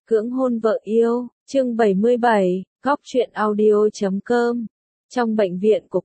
Cưỡng hôn vợ yêu, chương 77, góc truyện audio.com. Trong bệnh viện của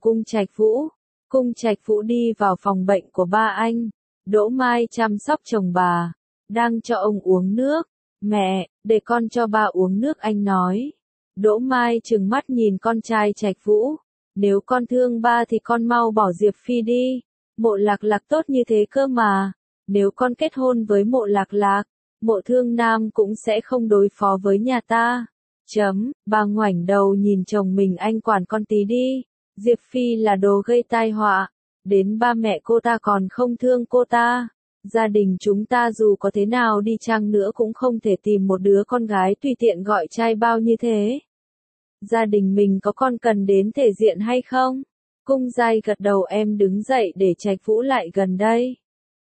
Cung Trạch Vũ đi vào phòng bệnh của ba anh. Đỗ Mai chăm sóc chồng bà, đang cho ông uống nước. Mẹ, để con cho ba uống nước, anh nói. Đỗ Mai trừng mắt nhìn con trai Trạch Vũ. Nếu con thương ba thì con mau bỏ Diệp Phi đi. Mộ Lạc Lạc tốt như thế cơ mà. Nếu con kết hôn với Mộ Lạc Lạc, Mộ Thương Nam cũng sẽ không đối phó với nhà ta. Bà ngoảnh đầu nhìn chồng mình, anh quản con tí đi. Diệp Phi là đồ gây tai họa. Đến ba mẹ cô ta còn không thương cô ta. Gia đình chúng ta dù có thế nào đi chăng nữa cũng không thể tìm một đứa con gái tùy tiện gọi trai bao như thế. Gia đình mình có con cần đến thể diện hay không? Cung Giai gật đầu, em đứng dậy để Trạch Vũ lại gần đây.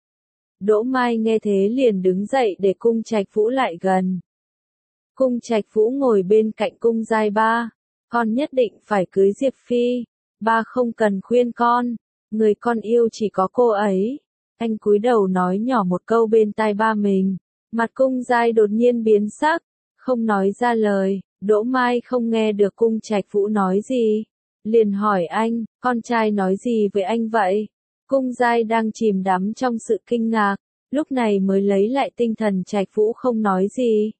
Đỗ Mai nghe thế liền đứng dậy để Cung Trạch Vũ lại gần. Cung Trạch Vũ ngồi bên cạnh Cung Giai. Ba, con nhất định phải cưới Diệp Phi. Ba không cần khuyên con, người con yêu chỉ có cô ấy. Anh cúi đầu nói nhỏ một câu bên tai ba mình. Mặt Cung Giai đột nhiên biến sắc, không nói ra lời. Đỗ Mai không nghe được Cung Trạch Vũ nói gì, liền hỏi anh, con trai nói gì với anh vậy? Cung Giai đang chìm đắm trong sự kinh ngạc, lúc này mới lấy lại tinh thần. Trạch Vũ không nói gì.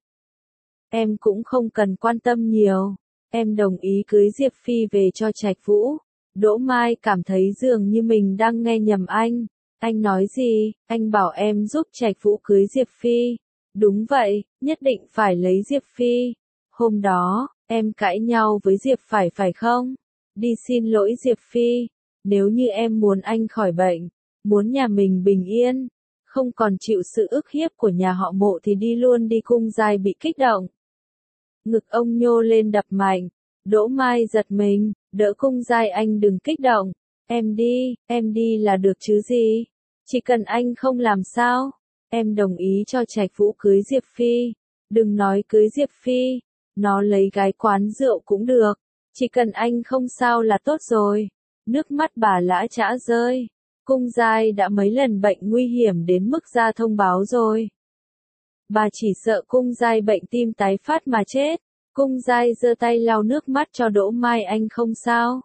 Em cũng không cần quan tâm nhiều, em đồng ý cưới Diệp Phi về cho Trạch Vũ. Đỗ Mai cảm thấy dường như mình đang nghe nhầm anh. Anh nói gì? Anh bảo em giúp Trạch Vũ cưới Diệp Phi. Đúng vậy, nhất định phải lấy Diệp Phi. Hôm đó, em cãi nhau với Diệp phải không? Đi xin lỗi Diệp Phi. Nếu như em muốn anh khỏi bệnh, muốn nhà mình bình yên, không còn chịu sự ức hiếp của nhà họ Mộ thì đi luôn đi. Cung Giai bị kích động. Ngực ông nhô lên đập mạnh. Đỗ Mai giật mình, đỡ Cung Giai, anh đừng kích động. Em đi là được chứ gì? Chỉ cần anh không làm sao, em đồng ý cho Trạch Vũ cưới Diệp Phi. Đừng nói cưới Diệp Phi, nó lấy gái quán rượu cũng được. Chỉ cần anh không sao là tốt rồi. Nước mắt bà lã chã rơi. Cung Giai đã mấy lần bệnh nguy hiểm đến mức ra thông báo rồi. Bà chỉ sợ Cung Giai bệnh tim tái phát mà chết. Cung Giai giơ tay lau nước mắt cho Đỗ Mai, anh không sao.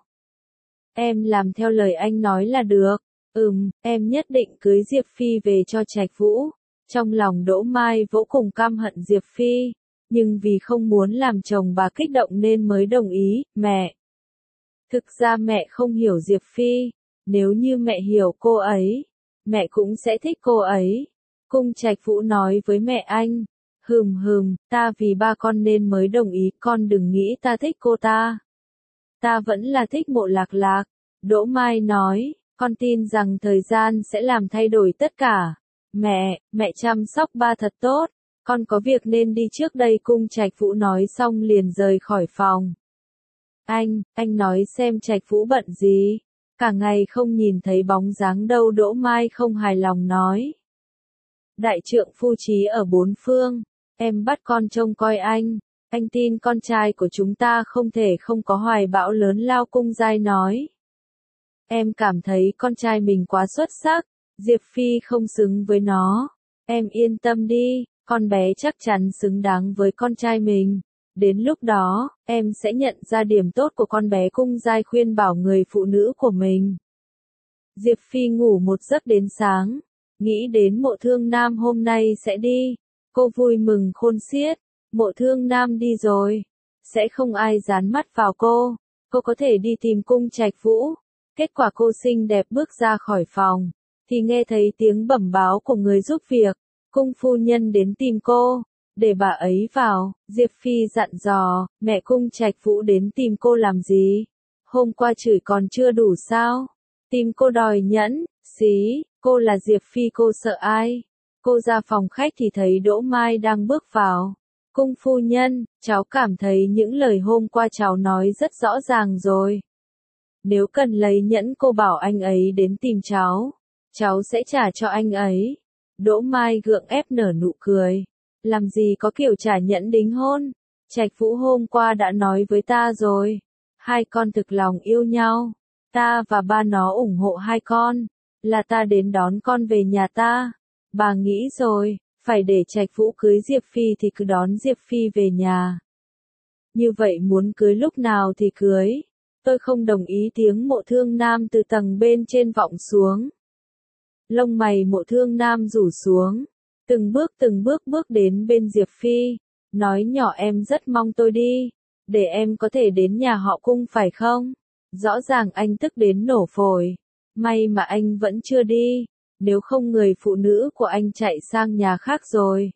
Em làm theo lời anh nói là được. Em nhất định cưới Diệp Phi về cho Trạch Vũ. Trong lòng Đỗ Mai vô cùng căm hận Diệp Phi, nhưng vì không muốn làm chồng bà kích động nên mới đồng ý. Mẹ, thực ra mẹ không hiểu Diệp Phi. Nếu như mẹ hiểu cô ấy, mẹ cũng sẽ thích cô ấy. Cung Trạch Vũ nói với mẹ anh. Ta vì ba con nên mới đồng ý, con đừng nghĩ ta thích cô ta. Ta vẫn là thích Mộ Lạc Lạc. Đỗ Mai nói, con tin rằng thời gian sẽ làm thay đổi tất cả. Mẹ chăm sóc ba thật tốt. Con có việc nên đi trước đây. Cung Trạch Vũ nói xong liền rời khỏi phòng. Anh nói xem Trạch Vũ bận gì? Cả ngày không nhìn thấy bóng dáng đâu. Đỗ Mai không hài lòng nói. Đại trượng phu trí ở bốn phương. Em bắt con trông coi anh. Anh tin con trai của chúng ta không thể không có hoài bão lớn lao. Cung Giai nói. Em cảm thấy con trai mình quá xuất sắc. Diệp Phi không xứng với nó. Em yên tâm đi, con bé chắc chắn xứng đáng với con trai mình. Đến lúc đó, em sẽ nhận ra điểm tốt của con bé. Cung Giai khuyên bảo người phụ nữ của mình. Diệp Phi ngủ một giấc đến sáng. Nghĩ đến Mộ Thương Nam hôm nay sẽ đi. Cô vui mừng khôn xiết. Mộ Thương Nam đi rồi, sẽ không ai dán mắt vào cô. Cô có thể đi tìm Cung Trạch Vũ. Kết quả cô xinh đẹp bước ra khỏi phòng, thì nghe thấy tiếng bẩm báo của người giúp việc. Cung phu nhân đến tìm cô, để bà ấy vào. Diệp Phi dặn dò, mẹ Cung Trạch Vũ đến tìm cô làm gì? Hôm qua chửi còn chưa đủ sao? Tìm cô đòi nhẫn, xí, cô là Diệp Phi cô sợ ai? Cô ra phòng khách thì thấy Đỗ Mai đang bước vào. Cung phu nhân, cháu cảm thấy những lời hôm qua cháu nói rất rõ ràng rồi. Nếu cần lấy nhẫn cô bảo anh ấy đến tìm cháu sẽ trả cho anh ấy. Đỗ Mai gượng ép nở nụ cười. Làm gì có kiểu trả nhẫn đính hôn. Trạch Vũ hôm qua đã nói với ta rồi. Hai con thực lòng yêu nhau. Ta và ba nó ủng hộ hai con. Là ta đến đón con về nhà ta. Bà nghĩ rồi, phải để Trạch Vũ cưới Diệp Phi thì cứ đón Diệp Phi về nhà. Như vậy muốn cưới lúc nào thì cưới. Tôi không đồng ý, tiếng Mộ Thương Nam từ tầng bên trên vọng xuống. Lông mày Mộ Thương Nam rủ xuống, từng bước bước đến bên Diệp Phi, nói nhỏ em rất mong tôi đi, để em có thể đến nhà họ Cung phải không? Rõ ràng anh tức đến nổ phổi, may mà anh vẫn chưa đi, nếu không người phụ nữ của anh chạy sang nhà khác rồi.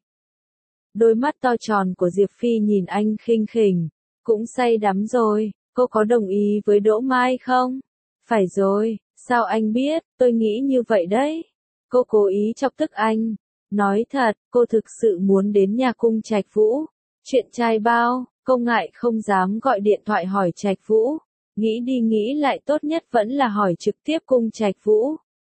Đôi mắt to tròn của Diệp Phi nhìn anh khinh khỉnh, cũng say đắm rồi, cô có đồng ý với Đỗ Mai không? Phải rồi, sao anh biết, tôi nghĩ như vậy đấy. Cô cố ý chọc tức anh. Nói thật, cô thực sự muốn đến nhà Cung Trạch Vũ. Chuyện trai bao, cô ngại không dám gọi điện thoại hỏi Trạch Vũ. Nghĩ đi nghĩ lại tốt nhất vẫn là hỏi trực tiếp Cung Trạch Vũ.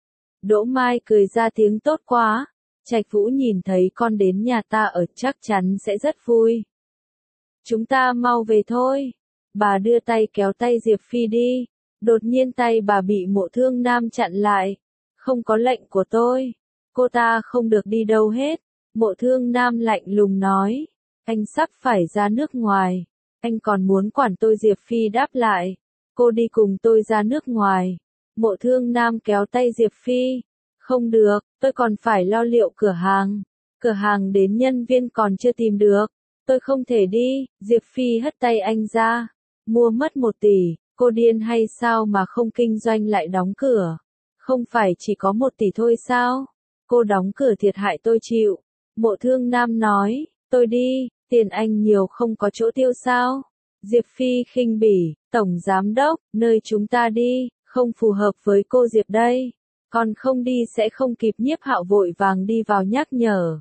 Đỗ Mai cười ra tiếng tốt quá. Trạch Vũ nhìn thấy con đến nhà ta ở chắc chắn sẽ rất vui. Chúng ta mau về thôi. Bà đưa tay kéo tay Diệp Phi đi. Đột nhiên tay bà bị Mộ Thương Nam chặn lại. Không có lệnh của tôi. Cô ta không được đi đâu hết. Mộ Thương Nam lạnh lùng nói. Anh sắp phải ra nước ngoài. Anh còn muốn quản tôi? Diệp Phi đáp lại. Cô đi cùng tôi ra nước ngoài. Mộ Thương Nam kéo tay Diệp Phi. Không được, tôi còn phải lo liệu cửa hàng. Cửa hàng đến nhân viên còn chưa tìm được. Tôi không thể đi. Diệp Phi hất tay anh ra. Mua mất 1 tỷ, cô điên hay sao mà không kinh doanh lại đóng cửa? Không phải chỉ có 1 tỷ thôi sao? Cô đóng cửa thiệt hại tôi chịu. Mộ Thương Nam nói, tôi đi, tiền anh nhiều không có chỗ tiêu sao? Diệp Phi khinh bỉ, tổng giám đốc, nơi chúng ta đi, không phù hợp với cô Diệp đây. Còn không đi sẽ không kịp. Nhiếp Hạo vội vàng đi vào nhắc nhở.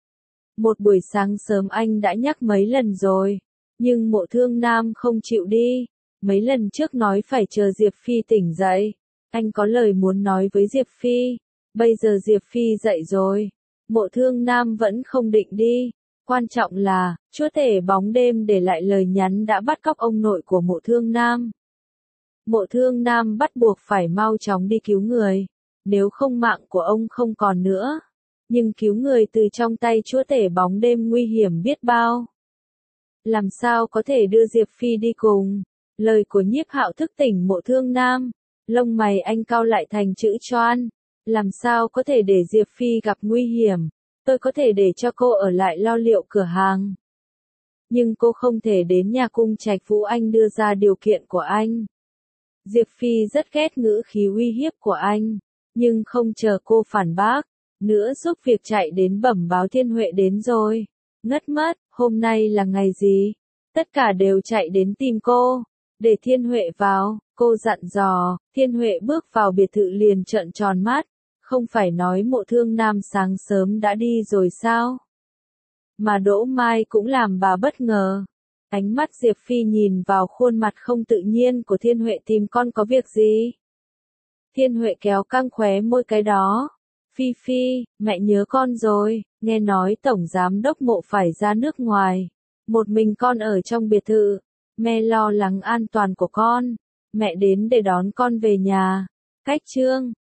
Một buổi sáng sớm anh đã nhắc mấy lần rồi, nhưng Mộ Thương Nam không chịu đi. Mấy lần trước nói phải chờ Diệp Phi tỉnh dậy. Anh có lời muốn nói với Diệp Phi. Bây giờ Diệp Phi dậy rồi. Mộ Thương Nam vẫn không định đi. Quan trọng là, chúa tể bóng đêm để lại lời nhắn đã bắt cóc ông nội của Mộ Thương Nam. Mộ Thương Nam bắt buộc phải mau chóng đi cứu người. Nếu không mạng của ông không còn nữa. Nhưng cứu người từ trong tay chúa tể bóng đêm nguy hiểm biết bao. Làm sao có thể đưa Diệp Phi đi cùng? Lời của Nhiếp Hạo thức tỉnh Mộ Thương Nam. Lông mày anh cau lại thành chữ choan. Làm sao có thể để Diệp Phi gặp nguy hiểm? Tôi có thể để cho cô ở lại lo liệu cửa hàng. Nhưng cô không thể đến nhà Cung Trạch Vũ. Anh đưa ra điều kiện của anh. Diệp Phi rất ghét ngữ khí uy hiếp của anh. Nhưng không chờ cô phản bác. Nữa giúp việc chạy đến bẩm báo Thiên Huệ đến rồi. Ngất mất, hôm nay là ngày gì? Tất cả đều chạy đến tìm cô. Để Thiên Huệ vào, cô dặn dò. Thiên Huệ bước vào biệt thự liền trợn tròn mắt. Không phải nói Mộ Thương Nam sáng sớm đã đi rồi sao? Mà Đỗ Mai cũng làm bà bất ngờ. Ánh mắt Diệp Phi nhìn vào khuôn mặt không tự nhiên của Thiên Huệ. Tìm con có việc gì? Thiên Huệ kéo căng khóe môi cái đó. Phi Phi, mẹ nhớ con rồi, nghe nói Tổng Giám đốc Mộ phải ra nước ngoài. Một mình con ở trong biệt thự. Mẹ lo lắng an toàn của con. Mẹ đến để đón con về nhà. Cách chương